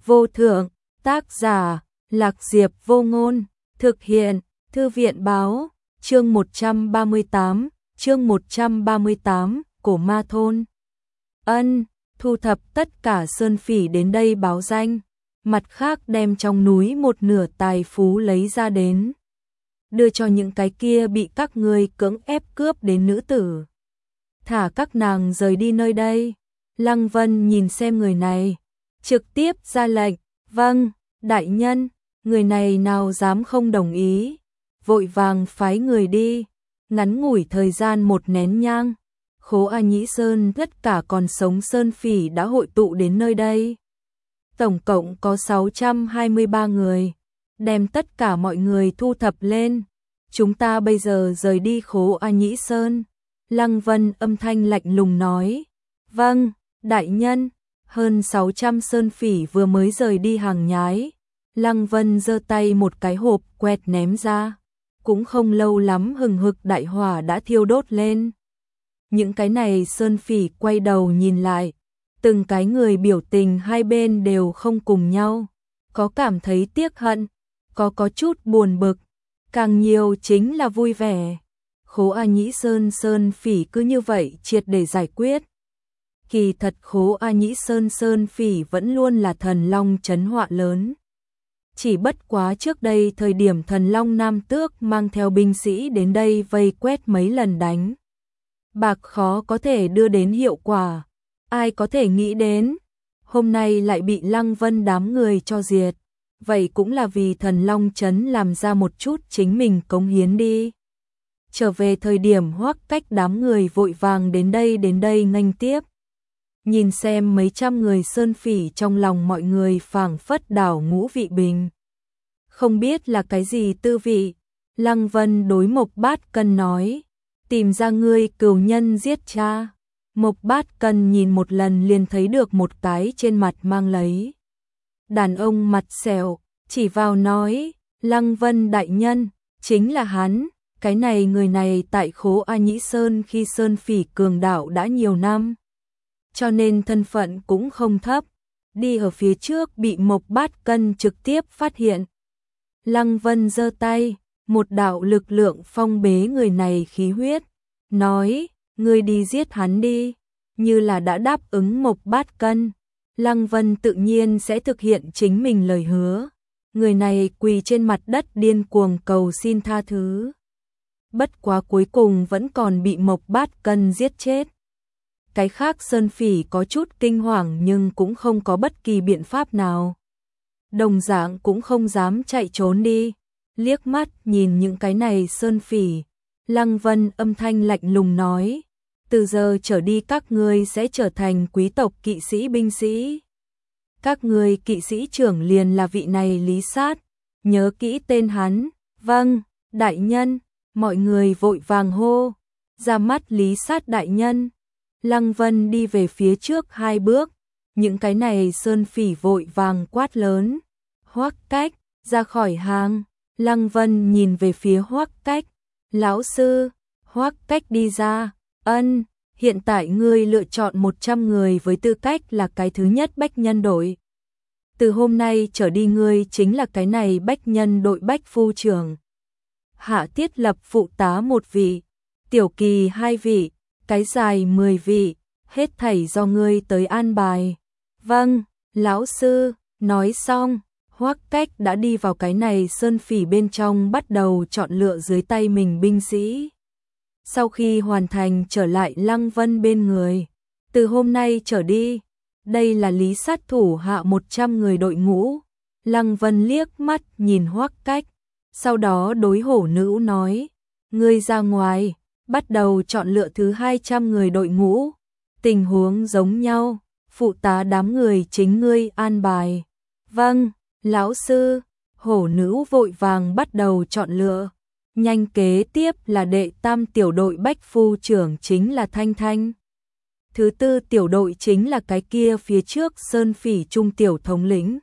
vô thượng, tác giả, Lạc Diệp Vô Ngôn, thực hiện, Thư viện báo, chương 138, Cổ Ma Thôn. Ân, thu thập tất cả sơn phỉ đến đây báo danh, mặt khác đem trong núi một nửa tài phú lấy ra đến, đưa cho những cái kia bị các ngươi cưỡng ép cướp đến nữ tử. Thả các nàng rời đi nơi đây. Lăng Vân nhìn xem người này, trực tiếp ra lệnh, vâng, đại nhân, người này nào dám không đồng ý, vội vàng phái người đi. Ngắn ngủi thời gian một nén nhang, Khố A Nhĩ Sơn tất cả còn sống sơn phỉ đã hội tụ đến nơi đây. Tổng cộng có 623 người, đem tất cả mọi người thu thập lên. Chúng ta bây giờ rời đi Khố A Nhĩ Sơn. Lăng Vân âm thanh lạnh lùng nói, vâng, đại nhân. Hơn 600 sơn phỉ vừa mới rời đi hàng nhái. Lăng Vân giơ tay một cái hộp quẹt ném ra. Cũng không lâu lắm hừng hực đại hỏa đã thiêu đốt lên. Những cái này sơn phỉ quay đầu nhìn lại. Từng cái người biểu tình hai bên đều không cùng nhau. Có cảm thấy tiếc hận, có chút buồn bực. Càng nhiều chính là vui vẻ. Khố A Nhĩ Sơn sơn phỉ cứ như vậy triệt để giải quyết. Kỳ thật Khố A Nhĩ Sơn sơn phỉ vẫn luôn là thần long trấn họa lớn. Chỉ bất quá trước đây thời điểm thần long Nam Tước mang theo binh sĩ đến đây vây quét mấy lần đánh bạc khó có thể đưa đến hiệu quả. Ai có thể nghĩ đến, hôm nay lại bị Lăng Vân đám người cho diệt. Vậy cũng là vì thần long trấn làm ra một chút chính mình cống hiến đi. Trở về thời điểm Hoắc Cách đám người vội vàng đến đây nghênh tiếp. Nhìn xem mấy trăm người sơn phỉ trong lòng mọi người phảng phất đảo ngũ vị bình. Không biết là cái gì tư vị. Lăng Vân đối Mộc Bát Cân nói, tìm ra ngươi cừu nhân giết cha. Mộc Bát Cân nhìn một lần liền thấy được một cái trên mặt mang lấy đàn ông mặt sẹo, chỉ vào nói, Lăng Vân đại nhân, chính là hắn. Cái này người này tại Khố A Nhĩ Sơn khi sơn phỉ cường đạo đã nhiều năm, cho nên thân phận cũng không thấp. Đi ở phía trước bị Mộc Bát Cân trực tiếp phát hiện. Lăng Vân giơ tay, một đạo lực lượng phong bế người này khí huyết, nói, ngươi đi giết hắn đi. Như là đã đáp ứng Mộc Bát Cân, Lăng Vân tự nhiên sẽ thực hiện chính mình lời hứa. Người này quỳ trên mặt đất điên cuồng cầu xin tha thứ. Bất quá cuối cùng vẫn còn bị Mộc Bát Cân giết chết. Cái khác sơn phỉ có chút kinh hoàng nhưng cũng không có bất kỳ biện pháp nào. Đồng dạng cũng không dám chạy trốn đi. Liếc mắt nhìn những cái này sơn phỉ, Lăng Vân âm thanh lạnh lùng nói, từ giờ trở đi các ngươi sẽ trở thành quý tộc kỵ sĩ binh sĩ. Các ngươi kỵ sĩ trưởng liền là vị này Lý Sát, nhớ kỹ tên hắn. Vâng, đại nhân. Mọi người vội vàng hô, ra mắt Lý Sát đại nhân. Lăng Vân đi về phía trước 2 bước, những cái này sơn phỉ vội vàng quát lớn, Hoắc Cách, ra khỏi hàng. Lăng Vân nhìn về phía Hoắc Cách, lão sư. Hoắc Cách đi ra, ân, hiện tại ngươi lựa chọn 100 người với tư cách là cái thứ nhất bách nhân đội. Từ hôm nay trở đi ngươi chính là cái này bách nhân đội bách phu trưởng. Hạ Tiết Lập phụ tá 1 vị, Tiểu Kỳ 2 vị, cái dài 10 vị, hết thảy do ngươi tới an bài. Vâng, lão sư. Nói xong, Hoắc Cách đã đi vào cái này sơn phỉ bên trong bắt đầu chọn lựa dưới tay mình binh sĩ. Sau khi hoàn thành trở lại Lăng Vân bên người, từ hôm nay trở đi, đây là Lý Sát thủ hạ 100 người đội ngũ. Lăng Vân liếc mắt nhìn Hoắc Cách, sau đó đối Hổ Nữ nói, ngươi ra ngoài, bắt đầu chọn lựa thứ 200 người đội ngũ. Tình huống giống nhau, phụ tá đám người chính ngươi an bài. Vâng, lão sư. Hổ Nữ vội vàng bắt đầu chọn lựa. Nhanh kế tiếp là đệ tam tiểu đội bách phu trưởng chính là Thanh Thanh. Thứ tư tiểu đội chính là cái kia phía trước sơn phỉ trung tiểu thống lĩnh.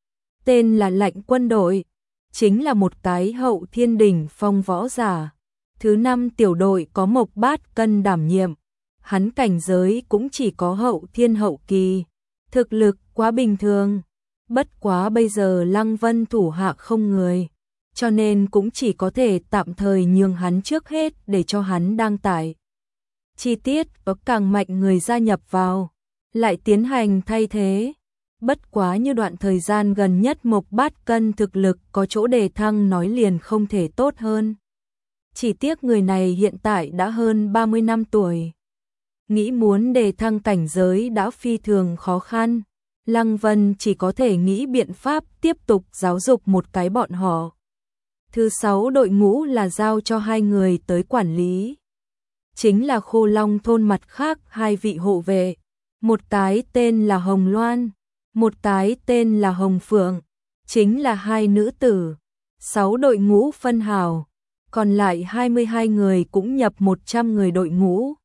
Tên là Lạnh quân đội, chính là một cái hậu thiên đỉnh phong võ giả. Thứ năm tiểu đội có Mộc Bát Cân đảm nhiệm. Hắn cảnh giới cũng chỉ có hậu thiên hậu kỳ, thực lực quá bình thường. Bất quá bây giờ Lăng Vân thủ hạ không người, cho nên cũng chỉ có thể tạm thời nhường hắn trước hết để cho hắn đăng tải. Chi tiết có càng mạnh người gia nhập vào, lại tiến hành thay thế. Bất quá như đoạn thời gian gần nhất Mộc Bát Cân thực lực có chỗ đề thăng nói liền không thể tốt hơn. Chỉ tiếc người này hiện tại đã hơn 30 năm tuổi. Nghĩ muốn đề thăng cảnh giới đã phi thường khó khăn. Lăng Vân chỉ có thể nghĩ biện pháp tiếp tục giáo dục một cái bọn họ. Thứ 6 đội ngũ là giao cho 2 người tới quản lý. Chính là Khô Long thôn mặt khác 2 vị hộ vệ. Một cái tên là Hồng Loan, một cái tên là Hồng Phượng. Chính là 2 nữ tử. 6 đội ngũ phân hào. Còn lại 22 người cũng nhập 100 người đội ngũ.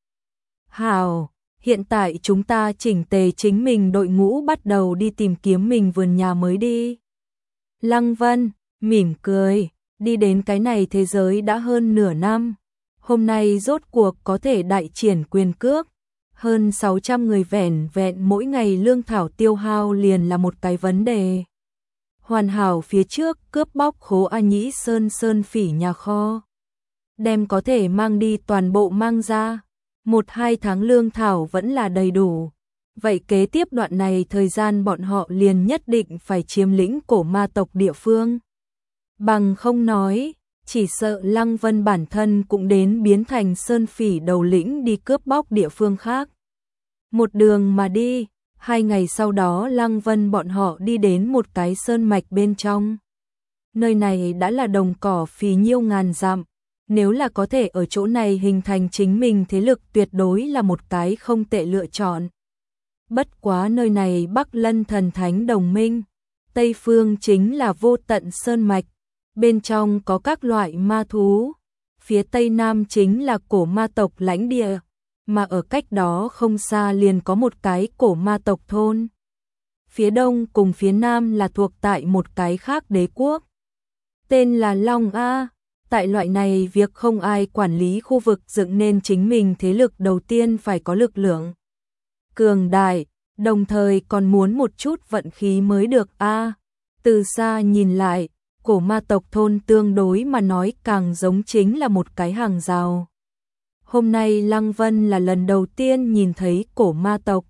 Hào, hiện tại chúng ta chỉnh tề chính mình đội ngũ bắt đầu đi tìm kiếm mình vườn nhà mới đi. Lăng Vân, mỉm cười, đi đến cái này thế giới đã hơn nửa năm. Hôm nay rốt cuộc có thể đại triển quyền cước. Hơn 600 người vẻn vẹn mỗi ngày lương thảo tiêu hao liền là một cái vấn đề. Hoàn hảo phía trước cướp bóc Khố A Nhĩ sơn phỉ nhà kho. Đem có thể mang đi toàn bộ mang ra. 1-2 tháng lương thảo vẫn là đầy đủ. Vậy kế tiếp đoạn này thời gian bọn họ liền nhất định phải chiếm lĩnh cổ ma tộc địa phương. Bằng không nói, chỉ sợ Lăng Vân bản thân cũng đến biến thành sơn phỉ đầu lĩnh đi cướp bóc địa phương khác. Một đường mà đi, 2 ngày sau đó Lăng Vân bọn họ đi đến một cái sơn mạch bên trong. Nơi này đã là đồng cỏ phì nhiêu ngàn dặm. Nếu là có thể ở chỗ này hình thành chính mình thế lực tuyệt đối là một cái không tệ lựa chọn. Bất quá nơi này Bắc Lân thần thánh đồng minh, Tây phương chính là vô tận sơn mạch, bên trong có các loại ma thú, phía Tây Nam chính là cổ ma tộc lãnh địa, mà ở cách đó không xa liền có một cái cổ ma tộc thôn. Phía Đông cùng phía Nam là thuộc tại một cái khác đế quốc, tên là Long A. Tại loại này việc không ai quản lý khu vực dựng nên chính mình thế lực đầu tiên phải có lực lượng cường đại, đồng thời còn muốn một chút vận khí mới được a. Từ xa nhìn lại, cổ ma tộc thôn tương đối mà nói càng giống chính là một cái hàng rào. Hôm nay Lăng Vân là lần đầu tiên nhìn thấy cổ ma tộc.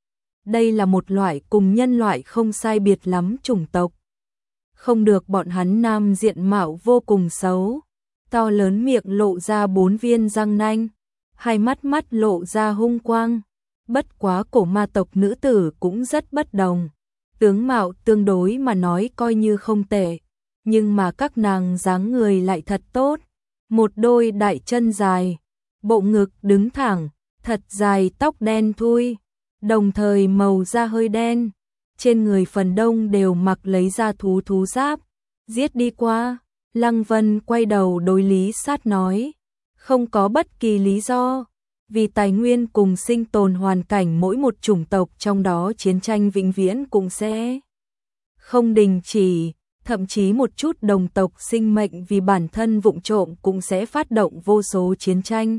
Đây là một loại cùng nhân loại không sai biệt lắm chủng tộc. Không được bọn hắn nam diện mạo vô cùng xấu. To lớn miệng lộ ra 4 viên răng nanh, 2 mắt lộ ra hung quang. Bất quá cổ ma tộc nữ tử cũng rất bất đồng. Tướng mạo tương đối mà nói coi như không tệ, nhưng mà các nàng dáng người lại thật tốt. Một đôi đại chân dài, bộ ngực đứng thẳng, thật dài tóc đen thui, đồng thời màu da hơi đen. Trên người phần đông đều mặc lấy da thú giáp. Giết đi qua. Lăng Vân quay đầu đối Lý Sát nói, không có bất kỳ lý do, vì tài nguyên cùng sinh tồn hoàn cảnh mỗi một chủng tộc trong đó chiến tranh vĩnh viễn cũng sẽ không đình chỉ, thậm chí một chút đồng tộc sinh mệnh vì bản thân vụng trộm cũng sẽ phát động vô số chiến tranh.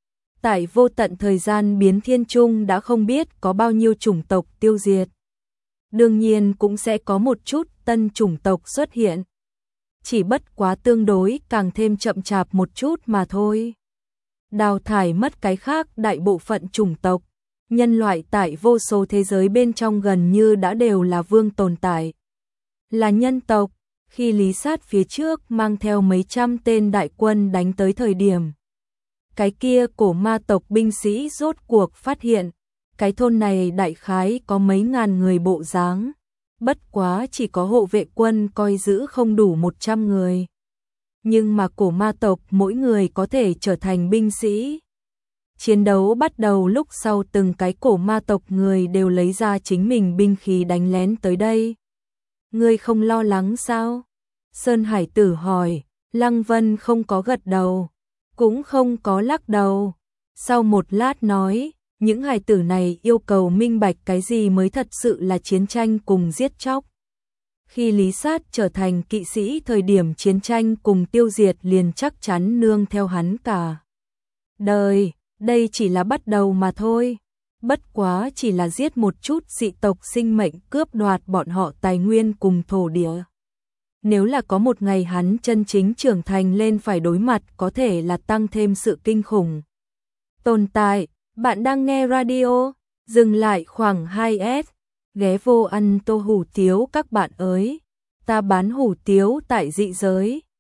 Tại vô tận thời gian biến thiên trung đã không biết có bao nhiêu chủng tộc tiêu diệt. Đương nhiên cũng sẽ có một chút tân chủng tộc xuất hiện. Chỉ bất quá tương đối càng thêm chậm chạp một chút mà thôi. Đào thải mất cái khác đại bộ phận chủng tộc, nhân loại tại vô số thế giới bên trong gần như đã đều là vương tồn tại. Là nhân tộc, khi Lý Sát phía trước mang theo mấy trăm tên đại quân đánh tới thời điểm. Cái kia cổ ma tộc binh sĩ rốt cuộc phát hiện, cái thôn này đại khái có mấy ngàn người bộ dáng. Bất quá chỉ có hộ vệ quân coi giữ không đủ 100 người. Nhưng mà cổ ma tộc mỗi người có thể trở thành binh sĩ. Chiến đấu bắt đầu lúc sau từng cái cổ ma tộc người đều lấy ra chính mình binh khí đánh lén tới đây. Ngươi không lo lắng sao? Sơn Hải Tử hỏi, Lăng Vân không có gật đầu, cũng không có lắc đầu. Sau một lát nói, những hài tử này yêu cầu minh bạch cái gì mới thật sự là chiến tranh cùng giết chóc. Khi Lý Sát trở thành kỵ sĩ thời điểm chiến tranh cùng tiêu diệt liền chắc chắn nương theo hắn cả đời, đây chỉ là bắt đầu mà thôi. bất quá chỉ là giết một chút dị tộc sinh mệnh, cướp đoạt bọn họ tài nguyên cùng thổ địa. Nếu là có một ngày hắn chân chính trưởng thành lên phải đối mặt, có thể là tăng thêm sự kinh khủng tồn tại. Bạn đang nghe radio, dừng lại khoảng 2S, ghé vô ăn tô hủ tiếu các bạn ơi. Ta bán hủ tiếu tại dị giới.